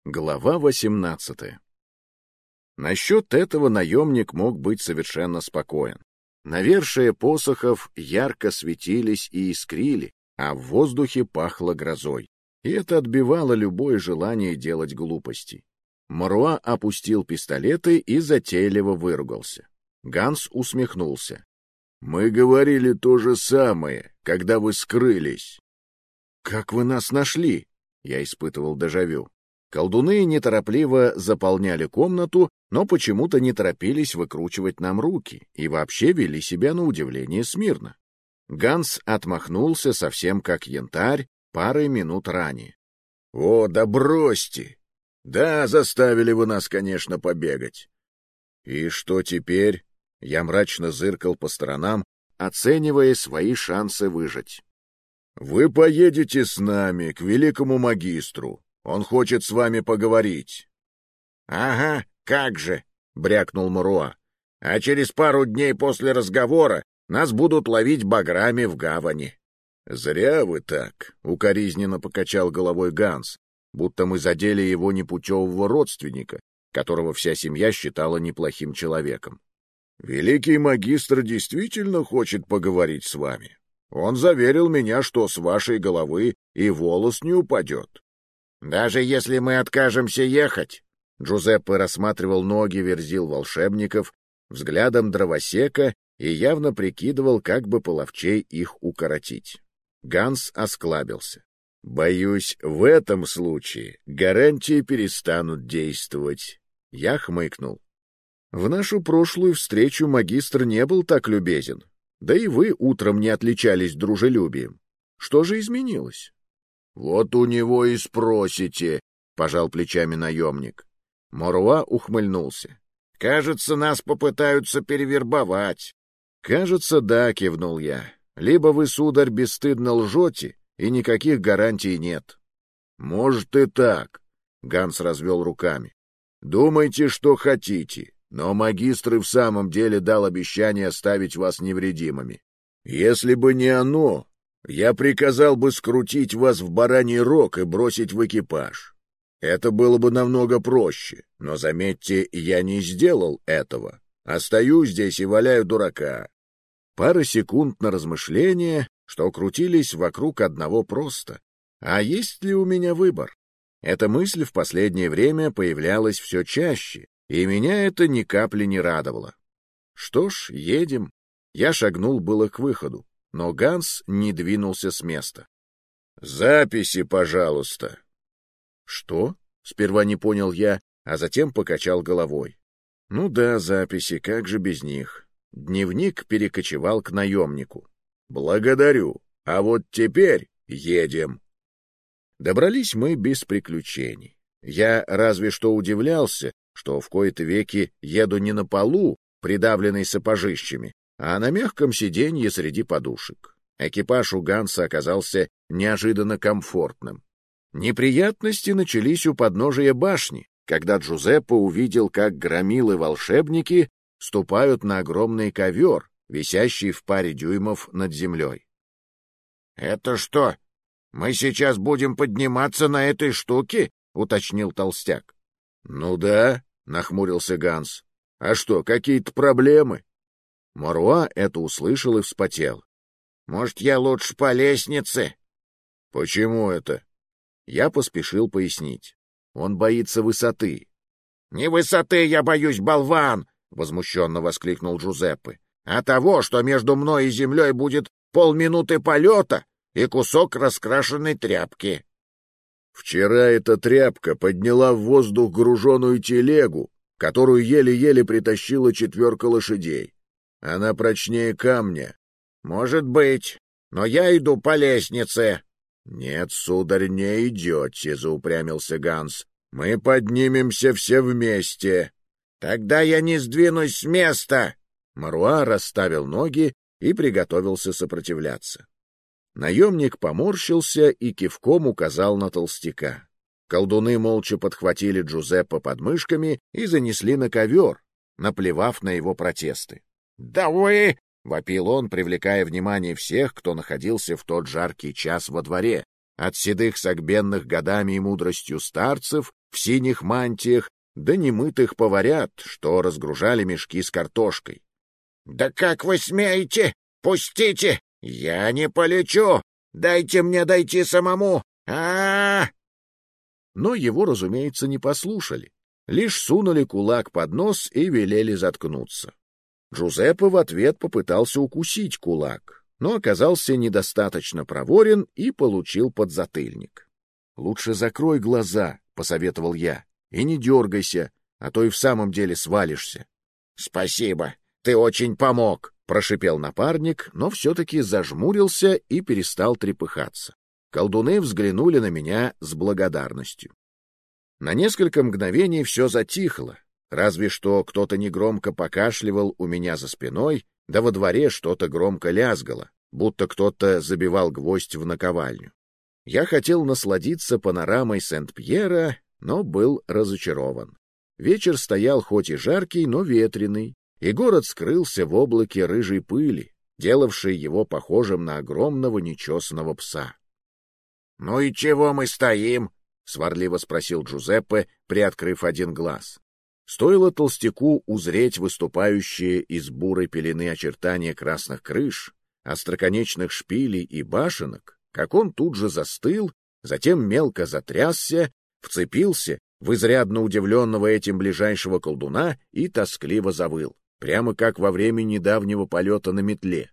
Глава 18. Насчет этого наемник мог быть совершенно спокоен. Навершие посохов ярко светились и искрили, а в воздухе пахло грозой. И это отбивало любое желание делать глупости. Маруа опустил пистолеты и затейливо выругался. Ганс усмехнулся. «Мы говорили то же самое, когда вы скрылись». «Как вы нас нашли?» Я испытывал дежавю. Колдуны неторопливо заполняли комнату, но почему-то не торопились выкручивать нам руки и вообще вели себя на удивление смирно. Ганс отмахнулся совсем как янтарь парой минут ранее. — О, да бросьте! Да, заставили вы нас, конечно, побегать. — И что теперь? Я мрачно зыркал по сторонам, оценивая свои шансы выжить. — Вы поедете с нами к великому магистру. Он хочет с вами поговорить. — Ага, как же, — брякнул Маруа. — А через пару дней после разговора нас будут ловить баграми в гавани. — Зря вы так, — укоризненно покачал головой Ганс, будто мы задели его непутевого родственника, которого вся семья считала неплохим человеком. — Великий магистр действительно хочет поговорить с вами. Он заверил меня, что с вашей головы и волос не упадет. «Даже если мы откажемся ехать?» Джузеппе рассматривал ноги верзил волшебников взглядом дровосека и явно прикидывал, как бы половчей их укоротить. Ганс осклабился. «Боюсь, в этом случае гарантии перестанут действовать». Я хмыкнул. «В нашу прошлую встречу магистр не был так любезен. Да и вы утром не отличались дружелюбием. Что же изменилось?» «Вот у него и спросите», — пожал плечами наемник. Маруа ухмыльнулся. «Кажется, нас попытаются перевербовать». «Кажется, да», — кивнул я. «Либо вы, сударь, бесстыдно лжете, и никаких гарантий нет». «Может и так», — Ганс развел руками. «Думайте, что хотите, но магистр и в самом деле дал обещание оставить вас невредимыми. Если бы не оно, я приказал бы скрутить вас в бараний рог и бросить в экипаж. Это было бы намного проще, но, заметьте, я не сделал этого. Остаюсь здесь и валяю дурака». Пара секунд на размышление, что крутились вокруг одного просто. А есть ли у меня выбор? Эта мысль в последнее время появлялась все чаще, и меня это ни капли не радовало. Что ж, едем. Я шагнул было к выходу, но Ганс не двинулся с места. «Записи, пожалуйста». «Что?» — сперва не понял я, а затем покачал головой. «Ну да, записи, как же без них?» Дневник перекочевал к наемнику. «Благодарю. А вот теперь едем». Добрались мы без приключений. Я разве что удивлялся, что в кои-то веки еду не на полу, придавленный сапожищами, а на мягком сиденье среди подушек. Экипаж у Ганса оказался неожиданно комфортным. Неприятности начались у подножия башни, когда Джузеппе увидел, как громилы-волшебники ступают на огромный ковер, висящий в паре дюймов над землей. — Это что, мы сейчас будем подниматься на этой штуке? — уточнил толстяк. — Ну да, — нахмурился Ганс. — А что, какие-то проблемы? Маруа это услышал и вспотел. — Может, я лучше по лестнице? — Почему это? Я поспешил пояснить. Он боится высоты. — Не высоты я боюсь, болван! — возмущенно воскликнул Джузеппе. — А того, что между мной и землей будет полминуты полета и кусок раскрашенной тряпки. Вчера эта тряпка подняла в воздух груженую телегу, которую еле-еле притащила 4 лошадей. Она прочнее камня. — Может быть, но я иду по лестнице. — Нет, сударь, не идете, — заупрямился Ганс. — Мы поднимемся все вместе. — Тогда я не сдвинусь с места. Маруа расставил ноги и приготовился сопротивляться. Наемник поморщился и кивком указал на толстяка. Колдуны молча подхватили Джузеппе под мышками и занесли на ковер, наплевав на его протесты. — Да вы! — вопил он, привлекая внимание всех, кто находился в тот жаркий час во дворе, от седых согбенных годами и мудростью старцев в синих мантиях, да немытых поварят, что разгружали мешки с картошкой. — Да как вы смеете? Пустите! Я не полечу! Дайте мне дойти самому! А-а-а! Но его, разумеется, не послушали. Лишь сунули кулак под нос и велели заткнуться. Джузеппе в ответ попытался укусить кулак, но оказался недостаточно проворен и получил подзатыльник. — Лучше закрой глаза, — посоветовал я, — и не дергайся, а то и в самом деле свалишься. — Спасибо, ты очень помог, — прошипел напарник, но все-таки зажмурился и перестал трепыхаться. Колдуны взглянули на меня с благодарностью. На несколько мгновений все затихло, разве что кто-то негромко покашливал у меня за спиной, да во дворе что-то громко лязгало, будто кто-то забивал гвоздь в наковальню. Я хотел насладиться панорамой Сент-Пьера, но был разочарован. Вечер стоял хоть и жаркий, но ветреный, и город скрылся в облаке рыжей пыли, делавшей его похожим на огромного нечесанного пса. — Ну и чего мы стоим? — сварливо спросил Джузеппе, приоткрыв один глаз. Стоило толстяку узреть выступающие из бурой пелены очертания красных крыш, остроконечных шпилей и башенок, как он тут же застыл, затем мелко затрясся, вцепился в изрядно удивленного этим ближайшего колдуна и тоскливо завыл, прямо как во время недавнего полета на метле.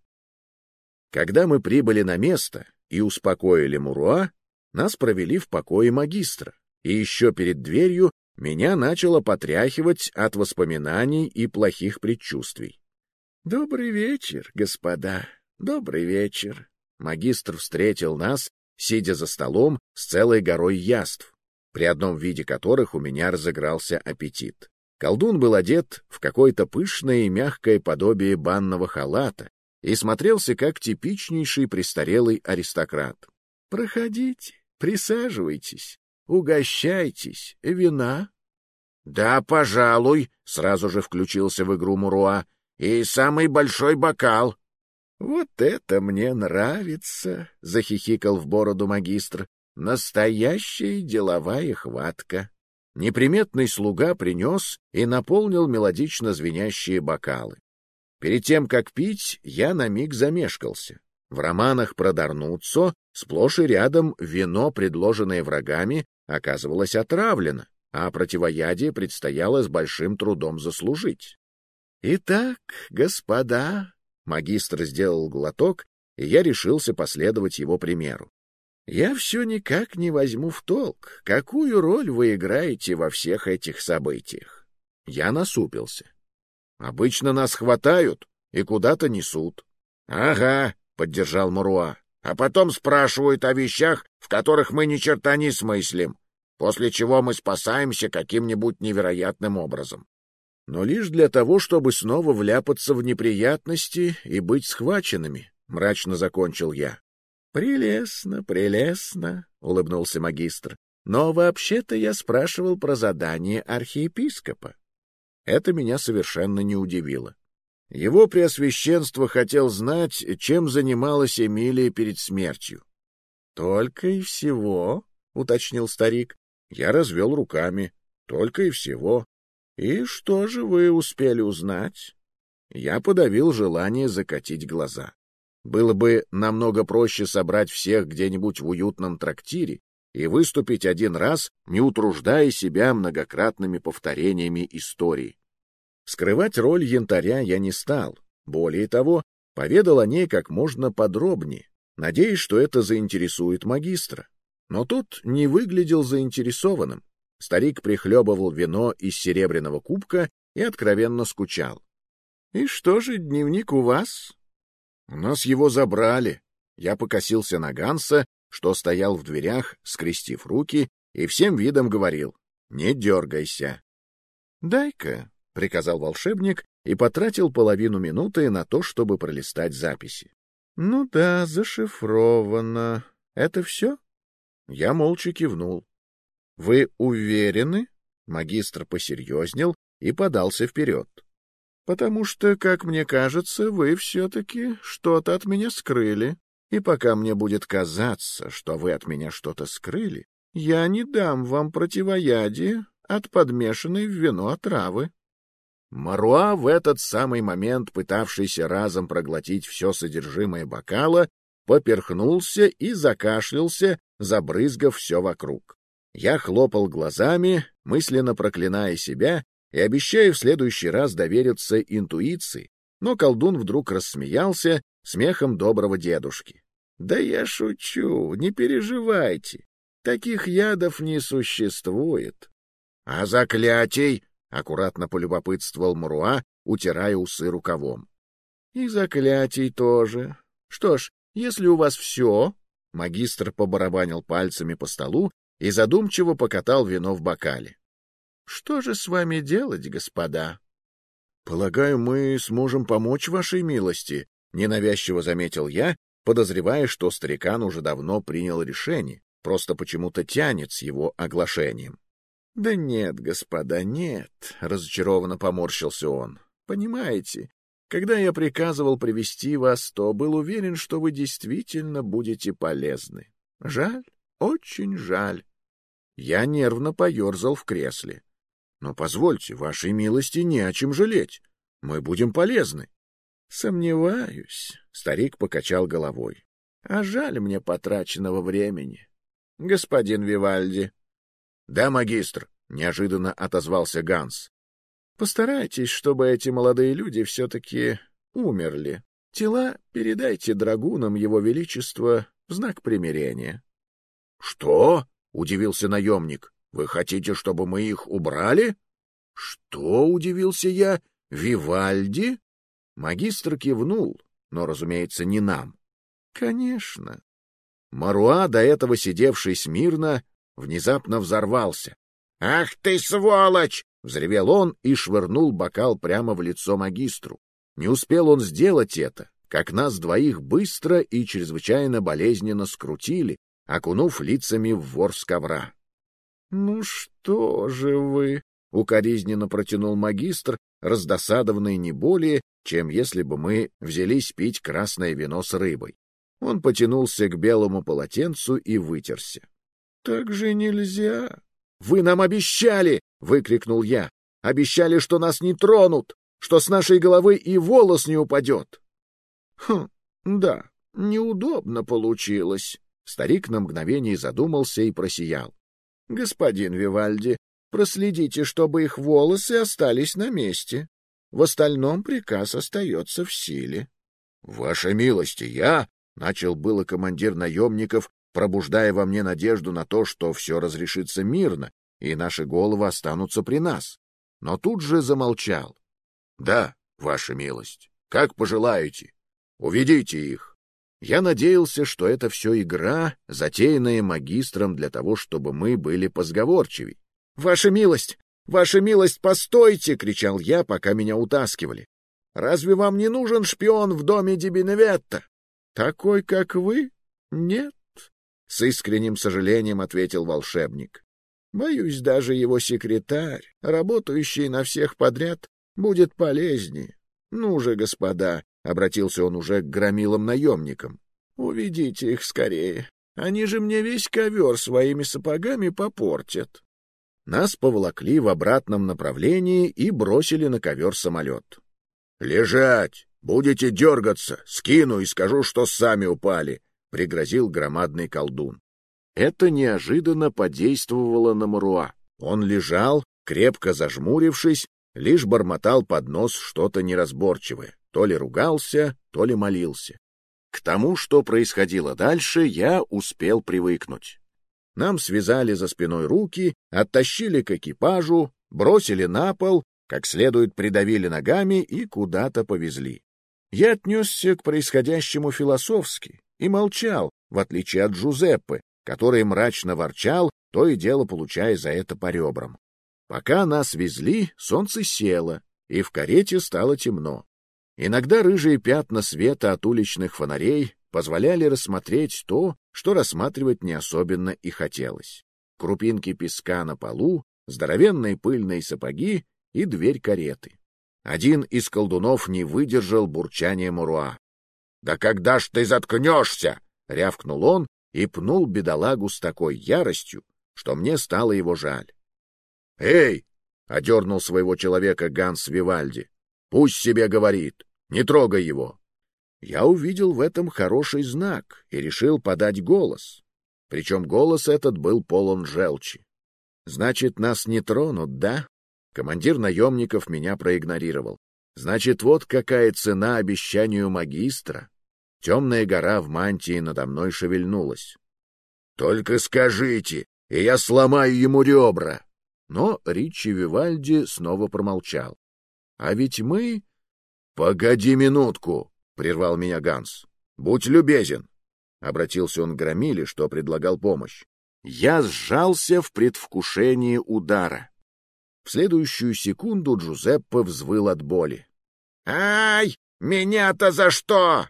Когда мы прибыли на место и успокоили Муруа, нас провели в покое магистра, и еще перед дверью меня начало потряхивать от воспоминаний и плохих предчувствий. — Добрый вечер, господа, добрый вечер. Магистр встретил нас, сидя за столом с целой горой яств, при одном виде которых у меня разыгрался аппетит. Колдун был одет в какое-то пышное и мягкое подобие банного халата и смотрелся как типичнейший престарелый аристократ. — Проходите, присаживайтесь, угощайтесь. Вина? — Да, пожалуй, — сразу же включился в игру Муруа. — И самый большой бокал. — Вот это мне нравится, — захихикал в бороду магистр. — Настоящая деловая хватка. Неприметный слуга принес и наполнил мелодично звенящие бокалы. Перед тем, как пить, я на миг замешкался. В романах про Дарнуццо сплошь и рядом вино, предложенное врагами, оказывалось отравлено, а противоядие предстояло с большим трудом заслужить. — Итак, господа, — магистр сделал глоток, и я решился последовать его примеру. — Я все никак не возьму в толк, какую роль вы играете во всех этих событиях. Я насупился. — Обычно нас хватают и куда-то несут. — Ага, — поддержал Муруа, — а потом спрашивают о вещах, в которых мы ни черта не смыслим, после чего мы спасаемся каким-нибудь невероятным образом. Но лишь для того, чтобы снова вляпаться в неприятности и быть схваченными, — мрачно закончил я. — Прелестно, прелестно, — улыбнулся магистр. — Но вообще-то я спрашивал про задание архиепископа. Это меня совершенно не удивило. Его преосвященство хотел знать, чем занималась Эмилия перед смертью. — Только и всего, — уточнил старик. Я развел руками. Только и всего. — И что же вы успели узнать? Я подавил желание закатить глаза. Было бы намного проще собрать всех где-нибудь в уютном трактире и выступить один раз, не утруждая себя многократными повторениями истории. Скрывать роль янтаря я не стал. Более того, поведал о ней как можно подробнее, надеясь, что это заинтересует магистра. Но тот не выглядел заинтересованным. Старик прихлебывал вино из серебряного кубка и откровенно скучал. — И что же дневник у вас? — У нас его забрали. Я покосился на Ганса, что стоял в дверях, скрестив руки, и всем видом говорил: — Не дергайся. — Дай-ка, — приказал волшебник и потратил половину минуты на то, чтобы пролистать записи. — Ну да, зашифровано. Это все? Я молча кивнул. — Вы уверены? Магистр посерьезнел и подался вперед. — Потому что, как мне кажется, вы все-таки что-то от меня скрыли. И пока мне будет казаться, что вы от меня что-то скрыли, Я не дам вам противоядие от подмешанной в вино отравы. Маруа, в этот самый момент пытавшийся разом проглотить все содержимое бокала, поперхнулся и закашлялся, забрызгав все вокруг. Я хлопал глазами, мысленно проклиная себя и обещая в следующий раз довериться интуиции, но колдун вдруг рассмеялся смехом доброго дедушки. — Да я шучу, не переживайте, таких ядов не существует. — А заклятий? — аккуратно полюбопытствовал Маруа, утирая усы рукавом. — И заклятий тоже. Что ж, если у вас все... Магистр побарабанил пальцами по столу и задумчиво покатал вино в бокале. — Что же с вами делать, господа? — Полагаю, мы сможем помочь вашей милости, — ненавязчиво заметил я, подозревая, что старикан уже давно принял решение, просто почему-то тянет с его оглашением. — Да нет, господа, нет, — разочарованно поморщился он. — Понимаете, когда я приказывал привести вас, то был уверен, что вы действительно будете полезны. Жаль, очень жаль. Я нервно поерзал в кресле. Но позвольте, вашей милости не о чем жалеть. Мы будем полезны. Сомневаюсь, старик покачал головой. А жаль мне потраченного времени. Господин Вивальди. Да, магистр, неожиданно отозвался Ганс. Постарайтесь, чтобы эти молодые люди все-таки умерли. Тела передайте драгунам его величества в знак примирения. — Что? — удивился наемник. — Вы хотите, чтобы мы их убрали? — Что? — удивился я. — Вивальди? Магистр кивнул, но, разумеется, не нам. — Конечно. Маруа, до этого сидевший смирно, внезапно взорвался. — Ах ты, сволочь! — взревел он и швырнул бокал прямо в лицо магистру. Не успел он сделать это, как нас двоих быстро и чрезвычайно болезненно скрутили, окунув лицами в ворс ковра. — Ну что же вы? — укоризненно протянул магистр, раздосадованный не более, чем если бы мы взялись пить красное вино с рыбой. Он потянулся к белому полотенцу и вытерся. — Так же нельзя. — Вы нам обещали! — выкрикнул я. — Обещали, что нас не тронут, что с нашей головы и волос не упадет. — Хм, да, неудобно получилось. Старик на мгновение задумался и просиял. — Господин Вивальди, проследите, чтобы их волосы остались на месте. В остальном приказ остается в силе. — Ваша милость, я... — начал было командир наемников, пробуждая во мне надежду на то, что все разрешится мирно, и наши головы останутся при нас. Но тут же замолчал. — Да, ваша милость, как пожелаете. Уведите их. Я надеялся, что это все игра, затеянная магистром для того, чтобы мы были позговорчивей. — Ваша милость, постойте! — кричал я, пока меня утаскивали. — Разве вам не нужен шпион в доме Ди Беневетто? — Такой, как вы? Нет, — с искренним сожалением ответил волшебник. — Боюсь, даже его секретарь, работающий на всех подряд, будет полезнее. Ну же, господа, — обратился он уже к громилам-наемникам, — уведите их скорее. Они же мне весь ковер своими сапогами попортят. Нас поволокли в обратном направлении и бросили на ковер-самолет. — Лежать! Будете дергаться, скину и скажу, что сами упали, — пригрозил громадный колдун. Это неожиданно подействовало на Маруа. Он лежал, крепко зажмурившись, лишь бормотал под нос что-то неразборчивое, то ли ругался, то ли молился. К тому, что происходило дальше, я успел привыкнуть. Нам связали за спиной руки, оттащили к экипажу, бросили на пол, как следует придавили ногами и куда-то повезли. Я отнесся к происходящему философски и молчал, в отличие от Джузеппе, который мрачно ворчал, то и дело получая за это по ребрам. Пока нас везли, солнце село, и в карете стало темно. Иногда рыжие пятна света от уличных фонарей позволяли рассмотреть то, что рассматривать не особенно и хотелось. Крупинки песка на полу, здоровенные пыльные сапоги и дверь кареты. Один из колдунов не выдержал бурчания Маруа. — Да когда ж ты заткнешься? — рявкнул он и пнул бедолагу с такой яростью, что мне стало его жаль. «Эй!» — одернул своего человека Ганс Вивальди. «Пусть себе говорит, не трогай его!» Я увидел в этом хороший знак и решил подать голос. Причем голос этот был полон желчи. «Значит, нас не тронут, да?» Командир наемников меня проигнорировал. «Значит, вот какая цена обещанию магистра!» Темная гора в мантии надо мной шевельнулась. «Только скажите, и я сломаю ему ребра!» Но Ричи Вивальди снова промолчал. «А ведь мы...» «Погоди минутку!» — прервал меня Ганс. «Будь любезен!» — обратился он к Громиле, что предлагал помощь. Я сжался в предвкушении удара. В следующую секунду Джузеппе взвыл от боли. «Ай! Меня-то за что?»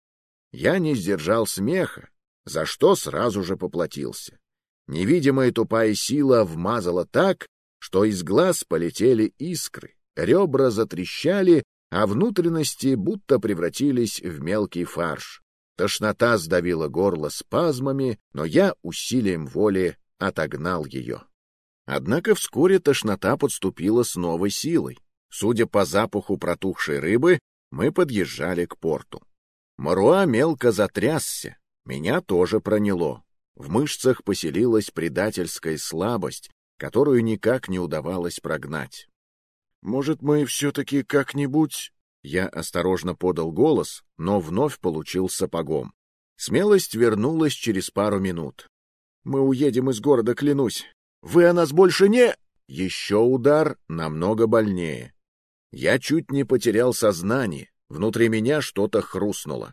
Я не сдержал смеха, за что сразу же поплатился. Невидимая тупая сила вмазала так, что из глаз полетели искры, ребра затрещали, а внутренности будто превратились в мелкий фарш. Тошнота сдавила горло спазмами, но я усилием воли отогнал ее. Однако вскоре тошнота подступила с новой силой. Судя по запаху протухшей рыбы, мы подъезжали к порту. Маруа мелко затрясся, меня тоже проняло. В мышцах поселилась предательская слабость, которую никак не удавалось прогнать. «Может, мы все-таки как-нибудь...» Я осторожно подал голос, но вновь получил сапогом. Смелость вернулась через пару минут. «Мы уедем из города, клянусь. Вы о нас больше не...» Еще удар намного больнее. Я чуть не потерял сознание, внутри меня что-то хрустнуло.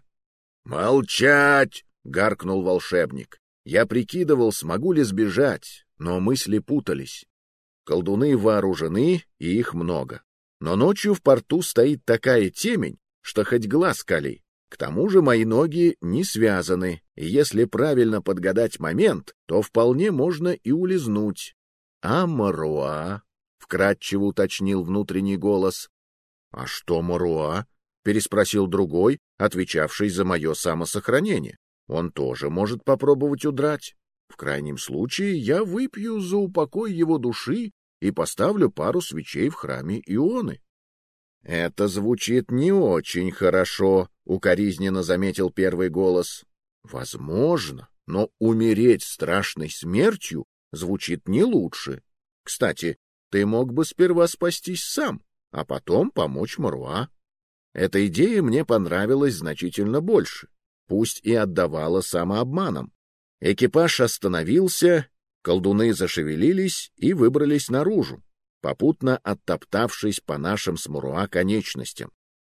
«Молчать!» — гаркнул волшебник. Я прикидывал, смогу ли сбежать, но мысли путались. Колдуны вооружены, и их много. Но ночью в порту стоит такая темень, что хоть глаз кали. К тому же мои ноги не связаны, и если правильно подгадать момент, то вполне можно и улизнуть. «А Маруа?» — вкратчиво уточнил внутренний голос. «А что Маруа?» — переспросил другой, отвечавший за мое самосохранение. «Он тоже может попробовать удрать. В крайнем случае я выпью за упокой его души и поставлю пару свечей в храме Ионы». «Это звучит не очень хорошо», — укоризненно заметил первый голос. «Возможно, но умереть страшной смертью звучит не лучше. Кстати, ты мог бы сперва спастись сам, а потом помочь Маруа». Эта идея мне понравилась значительно больше, пусть и отдавала самообманом. Экипаж остановился, колдуны зашевелились и выбрались наружу, попутно оттоптавшись по нашим с Маруа конечностям.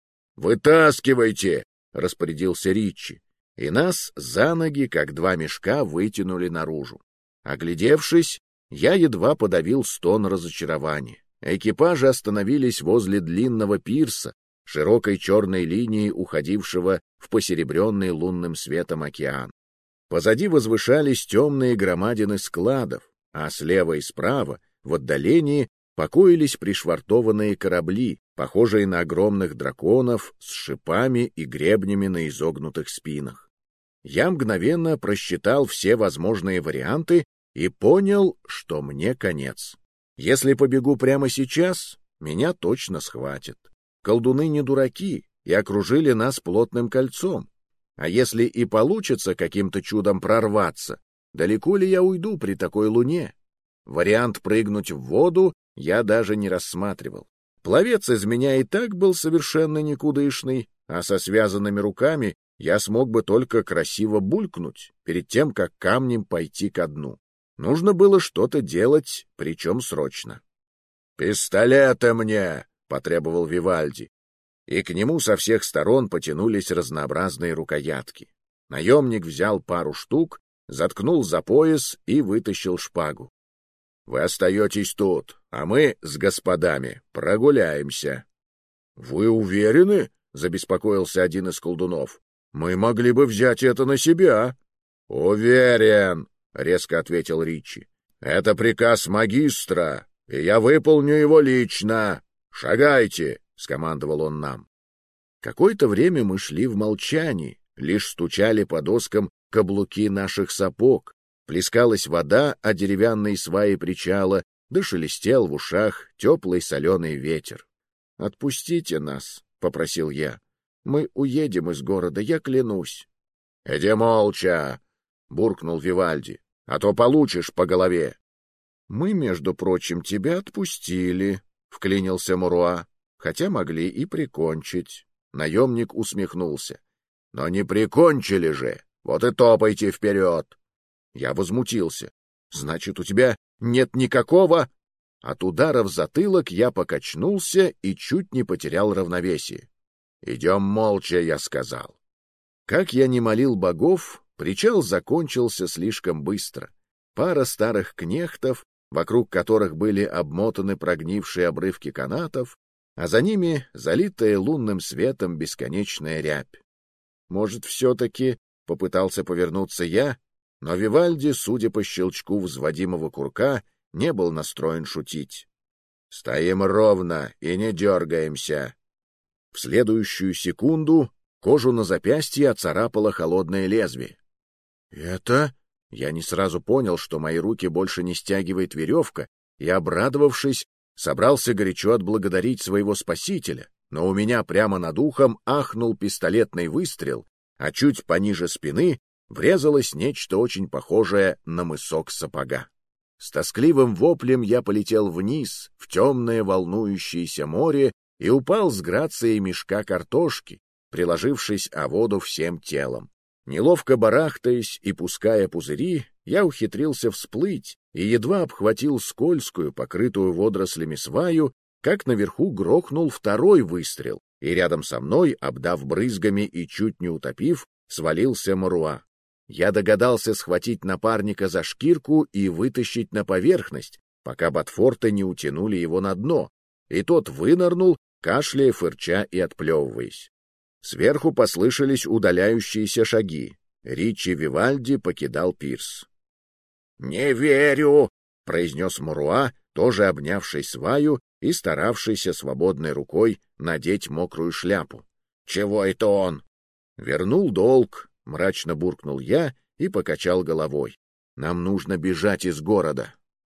«Вытаскивайте!» — распорядился Ричи, и нас за ноги, как два мешка, вытянули наружу. Оглядевшись, я едва подавил стон разочарования. Экипажи остановились возле длинного пирса, широкой черной линии, уходившего в посеребренный лунным светом океан. Позади возвышались темные громадины складов, а слева и справа, в отдалении, покоились пришвартованные корабли, похожие на огромных драконов с шипами и гребнями на изогнутых спинах. Я мгновенно просчитал все возможные варианты и понял, что мне конец. Если побегу прямо сейчас, меня точно схватят. Колдуны не дураки и окружили нас плотным кольцом. А если и получится каким-то чудом прорваться, далеко ли я уйду при такой луне? Вариант прыгнуть в воду я даже не рассматривал. Пловец из меня и так был совершенно никудышный, а со связанными руками я смог бы только красиво булькнуть перед тем, как камнем пойти ко дну. Нужно было что-то делать, причем срочно. «Пистолеты мне!» — потребовал Вивальди. И к нему со всех сторон потянулись разнообразные рукоятки. Наемник взял пару штук, заткнул за пояс и вытащил шпагу. «Вы остаетесь тут, а мы с господами прогуляемся». «Вы уверены?» — забеспокоился один из колдунов. «Мы могли бы взять это на себя». «Уверен», — резко ответил Ричи. «Это приказ магистра, и я выполню его лично. Шагайте», — скомандовал он нам. Какое-то время мы шли в молчании, лишь стучали по доскам каблуки наших сапог. Плескалась вода о деревянные сваи причала, да шелестел в ушах теплый соленый ветер. — Отпустите нас, — попросил я. — Мы уедем из города, я клянусь. — Иди молча, — буркнул Вивальди, — а то получишь по голове. — Мы, между прочим, тебя отпустили, — вклинился Муруа, — хотя могли и прикончить. Наемник усмехнулся. — Но не прикончили же, вот и топайте вперед. Я возмутился. — Значит, у тебя нет никакого... От удара в затылок я покачнулся и чуть не потерял равновесие. — Идем молча, я сказал. Как я не молил богов, причал закончился слишком быстро. Пара старых кнехтов, вокруг которых были обмотаны прогнившие обрывки канатов, а за ними залитая лунным светом бесконечная рябь. Может, все-таки попытался повернуться я, но Вивальди, судя по щелчку взводимого курка, не был настроен шутить. «Стоим ровно и не дергаемся». В следующую секунду кожу на запястье оцарапало холодное лезвие. «Это...» Я не сразу понял, что мои руки больше не стягивает веревка, и, обрадовавшись, собрался горячо отблагодарить своего спасителя, но у меня прямо над ухом ахнул пистолетный выстрел, а чуть пониже спины врезалось нечто очень похожее на мысок сапога. С тоскливым воплем я полетел вниз, в темное волнующееся море, и упал с грацией мешка картошки, приложившись о воду всем телом. Неловко барахтаясь и пуская пузыри, я ухитрился всплыть и едва обхватил скользкую, покрытую водорослями сваю, как наверху грохнул второй выстрел, и рядом со мной, обдав брызгами и чуть не утопив, свалился Муруа. Я догадался схватить напарника за шкирку и вытащить на поверхность, пока ботфорты не утянули его на дно, и тот вынырнул, кашляя, фырча и отплевываясь. Сверху послышались удаляющиеся шаги. Ричи Вивальди покидал пирс. — Не верю! — произнес Муруа, тоже обнявший сваю и старавшийся свободной рукой надеть мокрую шляпу. — Чего это он? — Вернул долг. — мрачно буркнул я и покачал головой. — Нам нужно бежать из города.